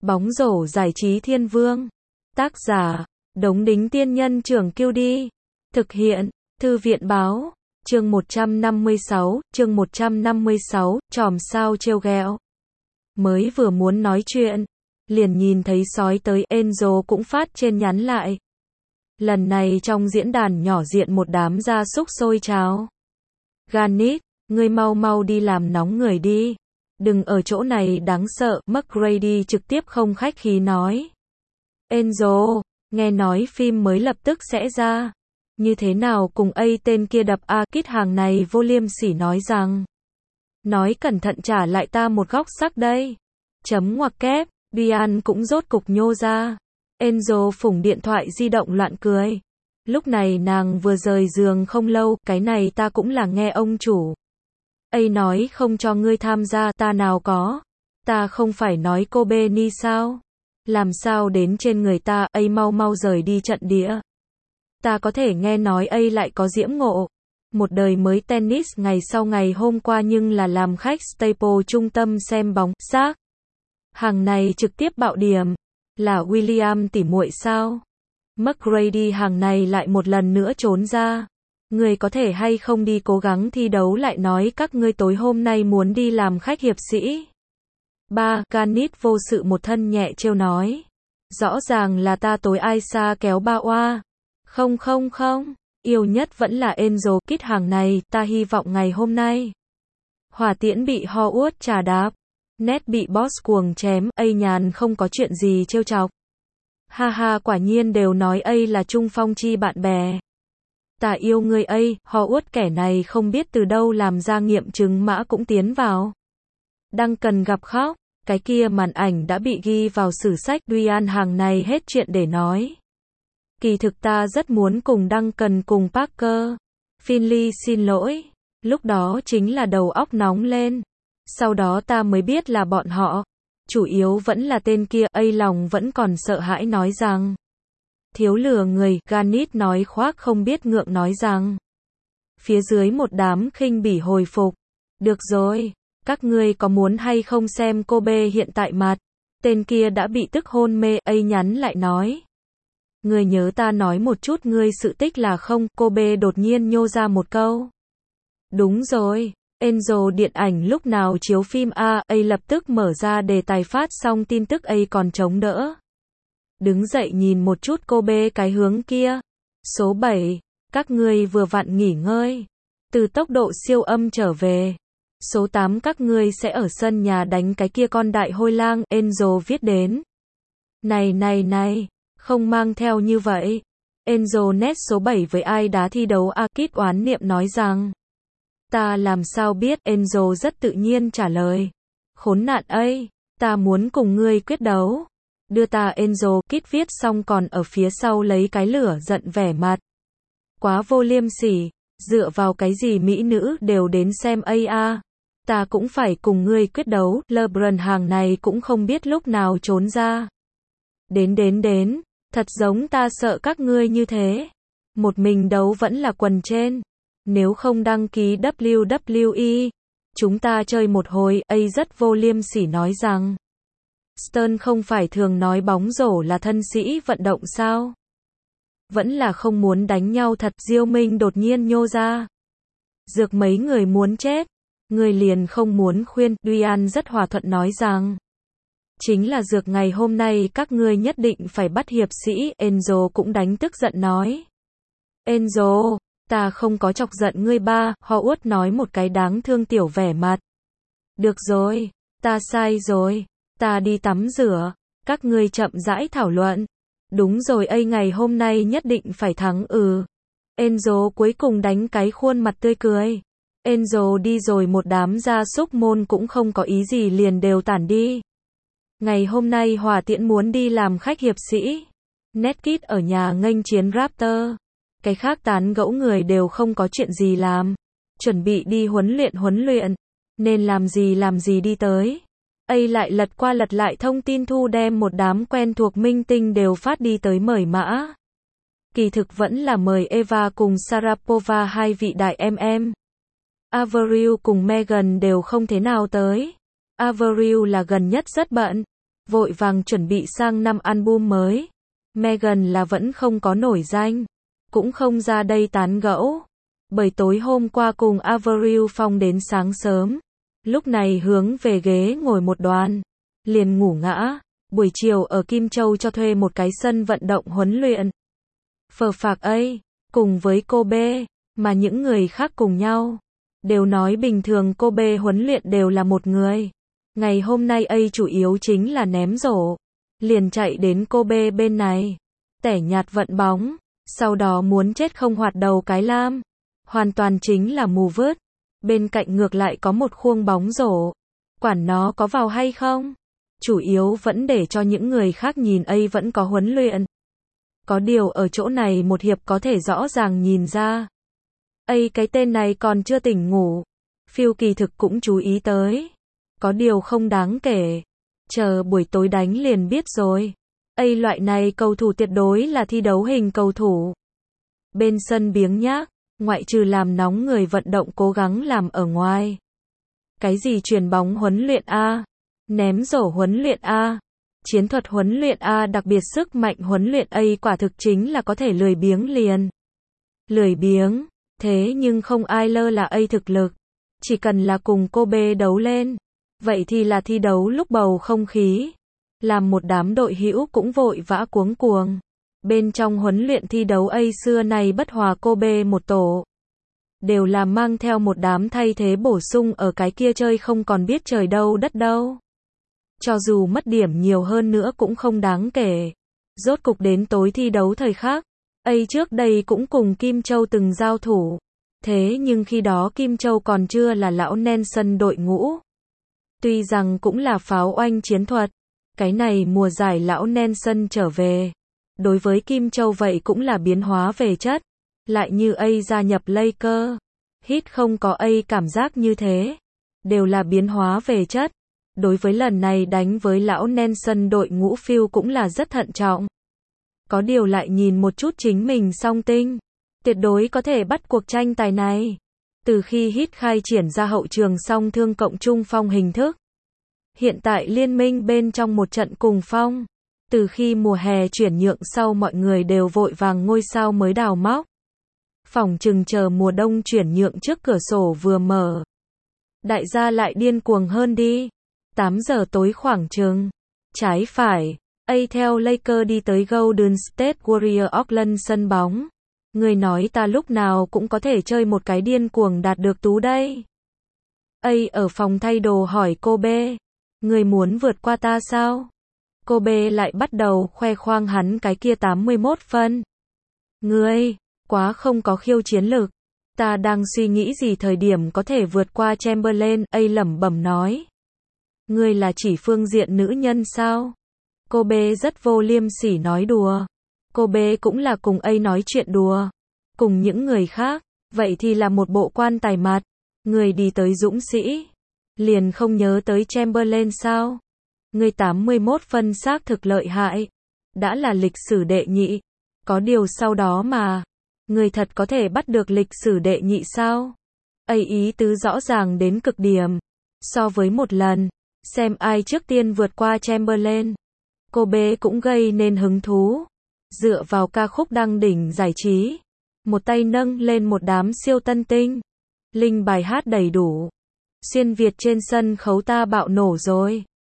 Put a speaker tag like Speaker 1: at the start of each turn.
Speaker 1: Bóng rổ giải trí thiên vương. Tác giả, Đống Đính Tiên Nhân Trưởng Kiêu Đi. Thực hiện, Thư viện Báo. Chương 156, chòm sao trêu ghẹo. Mới vừa muốn nói chuyện, liền nhìn thấy sói tới, Enzo cũng phát trên nhắn lại. Lần này trong diễn đàn nhỏ diện một đám gia súc sôi trào. Ganit, ngươi mau mau đi làm nóng người đi. Đừng ở chỗ này đáng sợ, McGrady trực tiếp không khách khí nói. Enzo, nghe nói phim mới lập tức sẽ ra. Như thế nào cùng tên kia đập Kit hàng này vô liêm sỉ nói rằng. Nói cẩn thận trả lại ta một góc sắc đây. Chấm ngoặc kép, Diane cũng rốt cục nhô ra. Enzo phủng điện thoại di động loạn cười. Lúc này nàng vừa rời giường không lâu, cái này ta cũng là nghe ông chủ. Nói không cho ngươi tham gia, ta nào có. Ta không phải nói cô Benny sao? Làm sao đến trên người ta, mau mau rời đi trận địa. Ta có thể nghe nói lại có diễm ngộ. Một đời mới tennis ngày sau ngày hôm qua nhưng là làm khách Staple trung tâm xem bóng, xác. Hàng này trực tiếp bạo điểm. Là William tỉ muội sao? McGrady hàng này lại một lần nữa trốn ra. Người có thể hay không đi cố gắng thi đấu lại nói các ngươi tối hôm nay muốn đi làm khách hiệp sĩ. Ganit vô sự một thân nhẹ trêu nói. Rõ ràng là ta tối ai xa kéo ba oa. Không, yêu nhất vẫn là Enzo Kit hàng này, ta hy vọng ngày hôm nay. Hỏa tiễn bị Howard trà đạp. Nét bị boss cuồng chém, nhàn không có chuyện gì trêu chọc. Ha quả nhiên đều nói là chung phong chi bạn bè. Ta yêu ngươi Howard kẻ này không biết từ đâu làm ra nghiệm chứng mã cũng tiến vào. Đang cần gặp khóc, cái kia màn ảnh đã bị ghi vào sử sách, Diane hàng này hết chuyện để nói. Kỳ thực ta rất muốn cùng Duncan cùng Parker. Finley xin lỗi, lúc đó chính là đầu óc nóng lên. Sau đó ta mới biết là bọn họ. Chủ yếu vẫn là tên kia, lòng vẫn còn sợ hãi nói rằng. Thiếu lừa người, Ganit nói khoác không biết ngượng nói rằng. Phía dưới một đám khinh bỉ hồi phục. Được rồi, các ngươi có muốn hay không xem Kobe hiện tại mặt. Tên kia đã bị tức hôn mê, nhắn lại nói. Ngươi nhớ ta nói một chút ngươi sự tích là không, Kobe đột nhiên nhô ra một câu. Đúng rồi, Enzo điện ảnh lúc nào chiếu phim lập tức mở ra đề tài phát xong tin tức còn chống đỡ. Đứng dậy nhìn một chút Kobe cái hướng kia. Số 7, các ngươi vừa vặn nghỉ ngơi. Từ tốc độ siêu âm trở về. Số 8 các ngươi sẽ ở sân nhà đánh cái kia con đại hôi lang, Enzo viết đến. Này, không mang theo như vậy. Enzo net số 7 với ai đá thi đấu Kit oán niệm nói rằng. Ta làm sao biết, Enzo rất tự nhiên trả lời. Khốn nạn ta muốn cùng ngươi quyết đấu. Đưa ta Enzo, Kit viết xong còn ở phía sau lấy cái lửa giận vẻ mặt. Quá vô liêm sỉ, dựa vào cái gì mỹ nữ đều đến xem ta cũng phải cùng ngươi quyết đấu, LeBron hàng này cũng không biết lúc nào trốn ra. Đến, thật giống ta sợ các ngươi như thế. Một mình đấu vẫn là quần trên. Nếu không đăng ký WWE, chúng ta chơi một hồi, rất vô liêm sỉ nói rằng. Stern không phải thường nói bóng rổ là thân sĩ vận động sao? Vẫn là không muốn đánh nhau thật, Diêu Minh đột nhiên nhô ra. Dược mấy người muốn chết, người liền không muốn khuyên, Diane rất hòa thuận nói rằng. Chính là dược ngày hôm nay các ngươi nhất định phải bắt hiệp sĩ, Enzo cũng đánh tức giận nói. Enzo, ta không có chọc giận ngươi Howard nói một cái đáng thương tiểu vẻ mặt. Được rồi, ta sai rồi. Ta đi tắm rửa, các ngươi chậm rãi thảo luận. Đúng rồi ngày hôm nay nhất định phải thắng Enzo cuối cùng đánh cái khuôn mặt tươi cười. Enzo đi rồi một đám gia súc môn cũng không có ý gì liền đều tản đi. Ngày hôm nay hỏa tiễn muốn đi làm khách hiệp sĩ. Netkit ở nhà nghênh chiến Raptor. Cái khác tán gẫu người đều không có chuyện gì làm. Chuẩn bị đi huấn luyện. Nên làm gì đi tới. Lại lật qua lật lại thông tin thu đem một đám quen thuộc minh tinh đều phát đi tới mời mã. Kỳ thực vẫn là mời Eva cùng Sharapova hai vị đại em. Avril cùng Megan đều không thế nào tới. Avril là gần nhất rất bận. vội vàng chuẩn bị sang năm album mới. Megan là vẫn không có nổi danh, cũng không ra đây tán gẫu. Bởi tối hôm qua cùng Avril Phong đến sáng sớm, lúc này hướng về ghế ngồi một đoạn, liền ngủ ngã. Buổi chiều ở Kim Châu cho thuê một cái sân vận động huấn luyện. Phờ phạc ấy, cùng với cô B, mà những người khác cùng nhau, đều nói bình thường cô B huấn luyện đều là một người. Ngày hôm nay ấy chủ yếu chính là ném rổ, liền chạy đến cô B bên này, tẻ nhạt vận bóng, sau đó muốn chết không hoạt đầu cái lam, hoàn toàn chính là mù vớt. Bên cạnh ngược lại có một khuôn bóng rổ, quản nó có vào hay không, chủ yếu vẫn để cho những người khác nhìn ấy vẫn có huấn luyện. Có điều ở chỗ này một hiệp có thể rõ ràng nhìn ra, ấy cái tên này còn chưa tỉnh ngủ. Phil kỳ thực cũng chú ý tới, có điều không đáng kể, chờ buổi tối đánh liền biết rồi. Ấy loại này cầu thủ tuyệt đối là thi đấu hình cầu thủ. Bên sân biếng nhác, ngoại trừ làm nóng người vận động cố gắng làm ở ngoài. Cái gì chuyền bóng huấn luyện A, ném rổ huấn luyện A, chiến thuật huấn luyện A, đặc biệt sức mạnh huấn luyện A, quả thực chính là có thể lười biếng liền. Lười biếng, thế nhưng không ai lơ là A thực lực. Chỉ cần là cùng cô B đấu lên, vậy thì là thi đấu lúc bầu không khí. Làm một đám đội hữu cũng vội vã cuống cuồng. Bên trong huấn luyện thi đấu A xưa này bất hòa cô B một tổ. Đều là mang theo một đám thay thế bổ sung ở cái kia chơi không còn biết trời đâu đất đâu. Cho dù mất điểm nhiều hơn nữa cũng không đáng kể. Rốt cục đến tối thi đấu thời khác, A trước đây cũng cùng Kim Châu từng giao thủ. Thế nhưng khi đó Kim Châu còn chưa là lão Nelson đội ngũ. Tuy rằng cũng là pháo oanh chiến thuật, cái này mùa giải lão Nelson trở về. Đối với Kim Châu vậy cũng là biến hóa về chất. Lại như A gia nhập Lakers, hít không có A cảm giác như thế. Đều là biến hóa về chất. Đối với lần này đánh với lão Nelson đội ngũ Phil cũng là rất thận trọng. Có điều lại nhìn một chút chính mình song tinh. Tuyệt đối có thể bắt cuộc tranh tài này. Từ khi hít khai triển ra hậu trường song thương cộng trung phong hình thức. Hiện tại liên minh bên trong một trận cùng phong. Từ khi mùa hè chuyển nhượng sau mọi người đều vội vàng ngôi sao mới đào móc. Phỏng chừng chờ mùa đông chuyển nhượng trước cửa sổ vừa mở. Đại gia lại điên cuồng hơn đi. 8 giờ tối khoảng chừng. Trái phải. A theo Lakers đi tới Golden State Warriors Auckland sân bóng. Người nói ta lúc nào cũng có thể chơi một cái điên cuồng đạt được tú đây. A ở phòng thay đồ hỏi cô B. Người muốn vượt qua ta sao? Cô B lại bắt đầu khoe khoang hắn cái kia 81 phân. Ngươi, quá không có khiêu chiến lực. Ta đang suy nghĩ gì thời điểm có thể vượt qua Chamberlain, A lẩm bẩm nói. Ngươi là chỉ phương diện nữ nhân sao? Cô B rất vô liêm sỉ nói đùa. Cô B cũng là cùng A nói chuyện đùa. Cùng những người khác, vậy thì là một bộ quan tài mặt. Người đi tới dũng sĩ. Liền không nhớ tới Chamberlain sao? Người 81 phân xác thực lợi hại. Đã là lịch sử đệ nhị. Có điều sau đó mà. Người thật có thể bắt được lịch sử đệ nhị sao? A ý tứ rõ ràng đến cực điểm. So với một lần. Xem ai trước tiên vượt qua Chamberlain. Cô B cũng gây nên hứng thú. Dựa vào ca khúc đăng đỉnh giải trí. Một tay nâng lên một đám siêu tân tinh. Linh bài hát đầy đủ. Xuyên Việt trên sân khấu ta bạo nổ rồi.